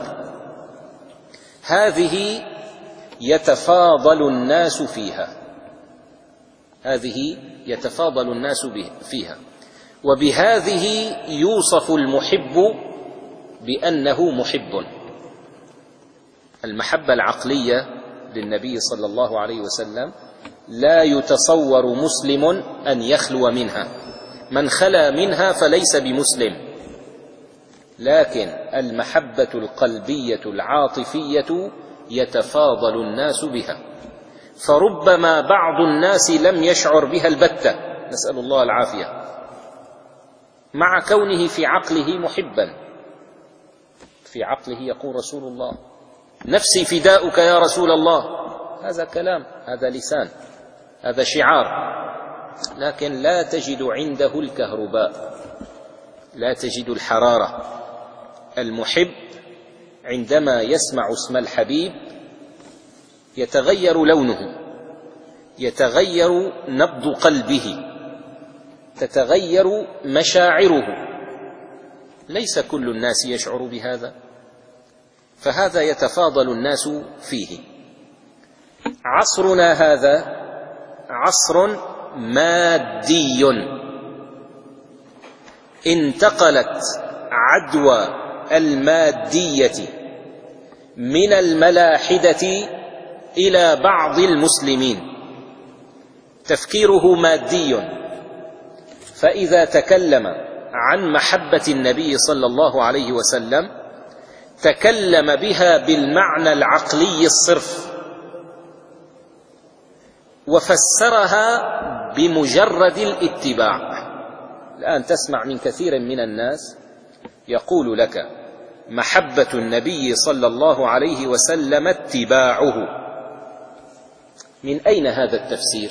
هذه يتفاضل الناس فيها، هذه يتفاضل الناس فيها، وبهذه يوصف المحب بأنه محب. المحبة العقلية للنبي صلى الله عليه وسلم لا يتصور مسلم أن يخلو منها، من خلا منها فليس بمسلم. لكن المحبة القلبية العاطفية يتفاضل الناس بها، فربما بعض الناس لم يشعر بها البتة، نسأل الله العافية، مع كونه في عقله محبا. في عقله يقول رسول الله: نفسي فداؤك يا رسول الله، هذا كلام، هذا لسان، هذا شعار، لكن لا تجد عنده الكهرباء، لا تجد الحرارة. المحب عندما يسمع اسم الحبيب يتغير لونه، يتغير نبض قلبه، تتغير مشاعره. ليس كل الناس يشعر بهذا، فهذا يتفاضل الناس فيه. عصرنا هذا عصر مادي، انتقلت عدوى المادية من الملاحدة إلى بعض المسلمين، تفكيره مادي، فإذا تكلم عن محبة النبي صلى الله عليه وسلم تكلم بها بالمعنى العقلي الصرف، وفسرها بمجرد الاتباع. الآن تسمع من كثير من الناس يقول لك: محبة النبي صلى الله عليه وسلم اتباعه. من أين هذا التفسير؟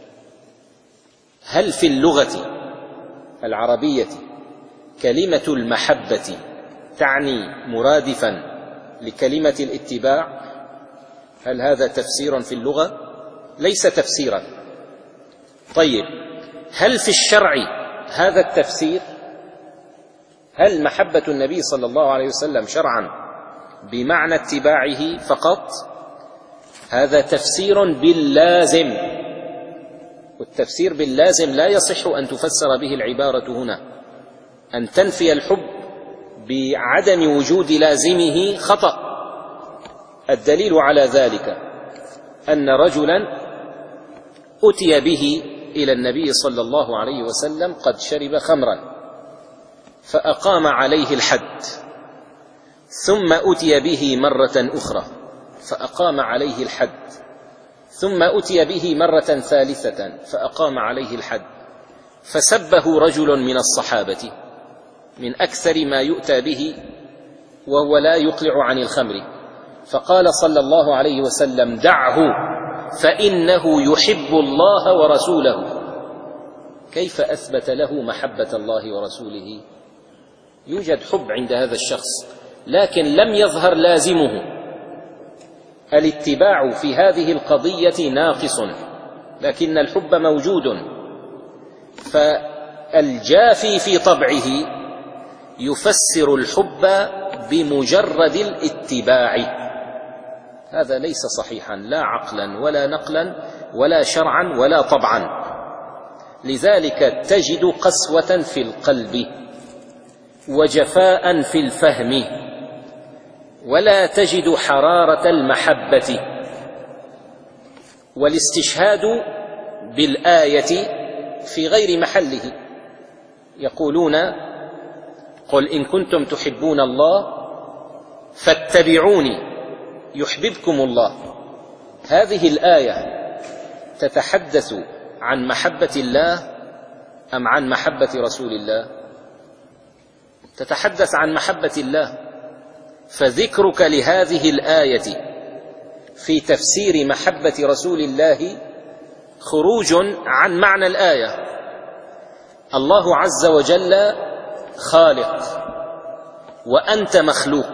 هل في اللغة العربية كلمة المحبة تعني مرادفا لكلمة الاتباع؟ هل هذا تفسير في اللغة؟ ليس تفسيرا. طيب، هل في الشرع هذا التفسير؟ هل محبة النبي صلى الله عليه وسلم شرعا بمعنى اتباعه فقط؟ هذا تفسير باللازم، والتفسير باللازم لا يصح أن تفسر به العبارة هنا. أن تنفي الحب بعدم وجود لازمه خطأ. الدليل على ذلك أن رجلا أتي به إلى النبي صلى الله عليه وسلم قد شرب خمرا، فأقام عليه الحد، ثم أتي به مرة أخرى فأقام عليه الحد، ثم أتي به مرة ثالثة فأقام عليه الحد، فسبه رجل من الصحابة من أكثر ما يؤتى به وهو لا يقلع عن الخمر، فقال صلى الله عليه وسلم: دعه فإنه يحب الله ورسوله. كيف أثبت له محبة الله ورسوله؟ يوجد حب عند هذا الشخص، لكن لم يظهر لازمه. الاتباع في هذه القضية ناقص، لكن الحب موجود. فالجافي في طبعه يفسر الحب بمجرد الاتباع، هذا ليس صحيحا لا عقلا ولا نقلا ولا شرعا ولا طبعا. لذلك تجد قسوة في القلب وجفاء في الفهم، ولا تجد حرارة المحبة. والاستشهاد بالآية في غير محله. يقولون: قل إن كنتم تحبون الله فاتبعوني يحببكم الله. هذه الآية تتحدث عن محبة الله أم عن محبة رسول الله؟ تتحدث عن محبة الله. فذكرك لهذه الآية في تفسير محبة رسول الله خروج عن معنى الآية. الله عز وجل خالق وأنت مخلوق.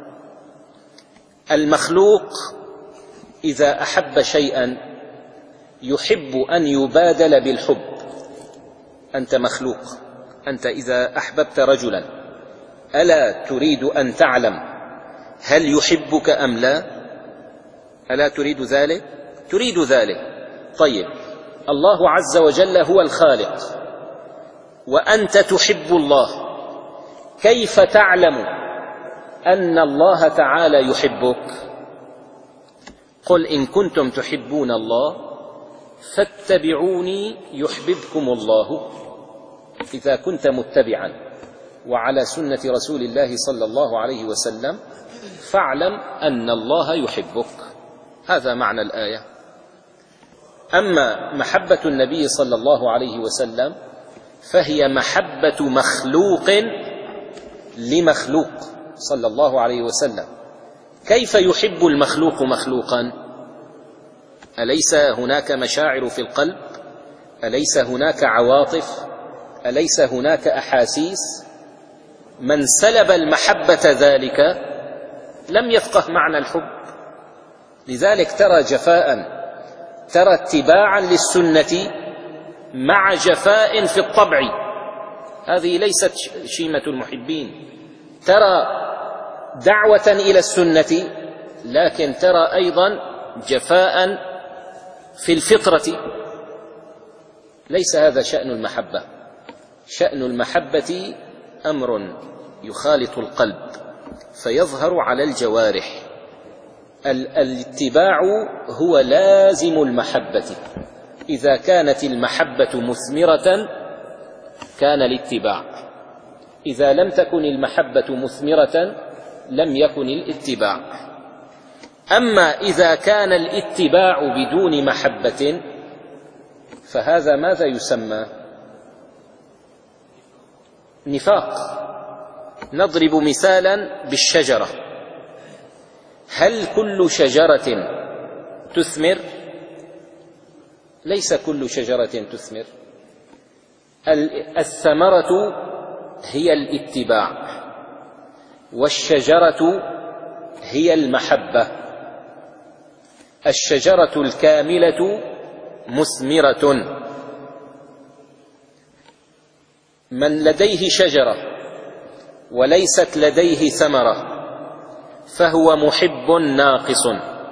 المخلوق إذا أحب شيئا يحب أن يبادل بالحب. أنت مخلوق، أنت إذا أحببت رجلا ألا تريد أن تعلم هل يحبك أم لا؟ ألا تريد ذلك؟ تريد ذلك. طيب، الله عز وجل هو الخالق وأنت تحب الله، كيف تعلم أن الله تعالى يحبك؟ قل إن كنتم تحبون الله فاتبعوني يحببكم الله. إذا كنت متبعا وعلى سنة رسول الله صلى الله عليه وسلم فاعلم أن الله يحبك. هذا معنى الآية. أما محبة النبي صلى الله عليه وسلم فهي محبة مخلوق لمخلوق صلى الله عليه وسلم. كيف يحب المخلوق مخلوقا؟ أليس هناك مشاعر في القلب؟ أليس هناك عواطف؟ أليس هناك أحاسيس؟ من سلب المحبة ذلك لم يفقه معنى الحب. لذلك ترى جفاء، ترى اتباعا للسنة مع جفاء في الطبع. هذه ليست شيمة المحبين. ترى دعوة إلى السنة لكن ترى أيضا جفاء في الفطرة. ليس هذا شأن المحبة. شأن المحبة أمر يخالط القلب فيظهر على الجوارح. الاتباع هو لازم المحبة. إذا كانت المحبة مثمرة كان الاتباع، إذا لم تكن المحبة مثمرة لم يكن الاتباع. أما إذا كان الاتباع بدون محبة فهذا ماذا يسمى؟ نفاق. نضرب مثالا بالشجرة. هل كل شجرة تثمر؟ ليس كل شجرة تثمر. الثمرة هي الاتباع والشجرة هي المحبة. الشجرة الكاملة مثمرة. من لديه شجرة وليست لديه ثمرة فهو محب ناقص.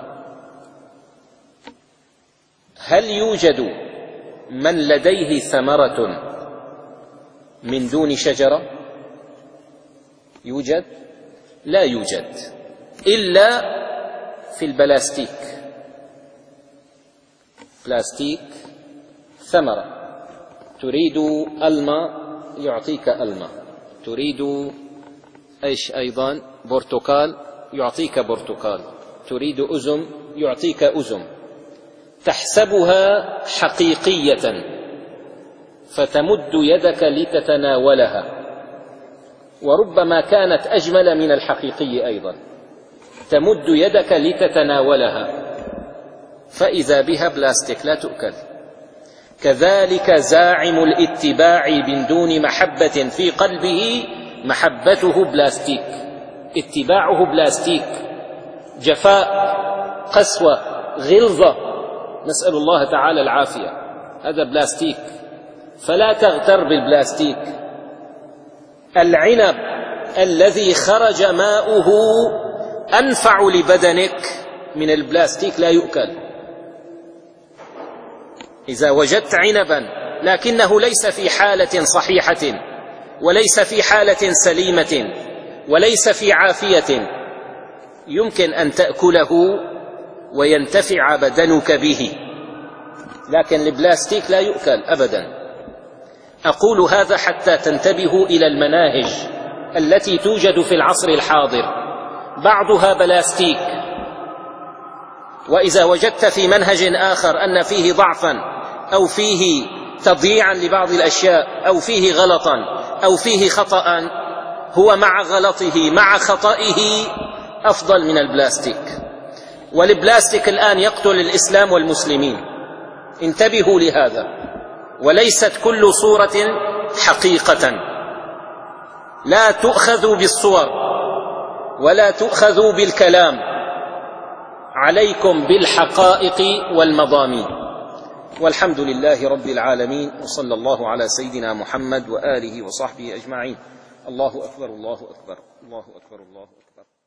هل يوجد من لديه ثمرة من دون شجرة؟ يوجد؟ لا يوجد إلا في البلاستيك. بلاستيك ثمرة. تريد الماء يعطيك الماء، تريد ايش ايضا؟ برتقال يعطيك برتقال، تريد أزم يعطيك أزم. تحسبها حقيقية فتمد يدك لتتناولها، وربما كانت أجمل من الحقيقي أيضا. تمد يدك لتتناولها فإذا بها بلاستيك لا تؤكل. كذلك زاعم الاتباع من دون محبة في قلبه محبته بلاستيك، اتباعه بلاستيك، جفاء، قسوة، غلظة، نسأل الله تعالى العافية. هذا بلاستيك، فلا تغتر بالبلاستيك. العنب الذي خرج ماؤه أنفع لبدنك من البلاستيك لا يؤكل. إذا وجدت عنبا لكنه ليس في حالة صحيحة وليس في حالة سليمة وليس في عافية يمكن أن تأكله وينتفع بدنك به، لكن البلاستيك لا يؤكل أبدا. أقول هذا حتى تنتبهوا إلى المناهج التي توجد في العصر الحاضر، بعضها بلاستيك، وإذا وجدت في منهج آخر أن فيه ضعفا أو فيه تضييعا لبعض الأشياء أو فيه غلطا أو فيه خطأ، هو مع غلطه مع خطئه أفضل من البلاستيك. والبلاستيك الآن يقتل الإسلام والمسلمين، انتبهوا لهذا. وليست كل صورة حقيقة، لا تؤخذوا بالصور ولا تؤخذوا بالكلام، عليكم بالحقائق والمضامين. والحمد لله رب العالمين، وصلى الله على سيدنا محمد وآله وصحبه أجمعين. الله أكبر الله أكبر الله أكبر الله أكبر.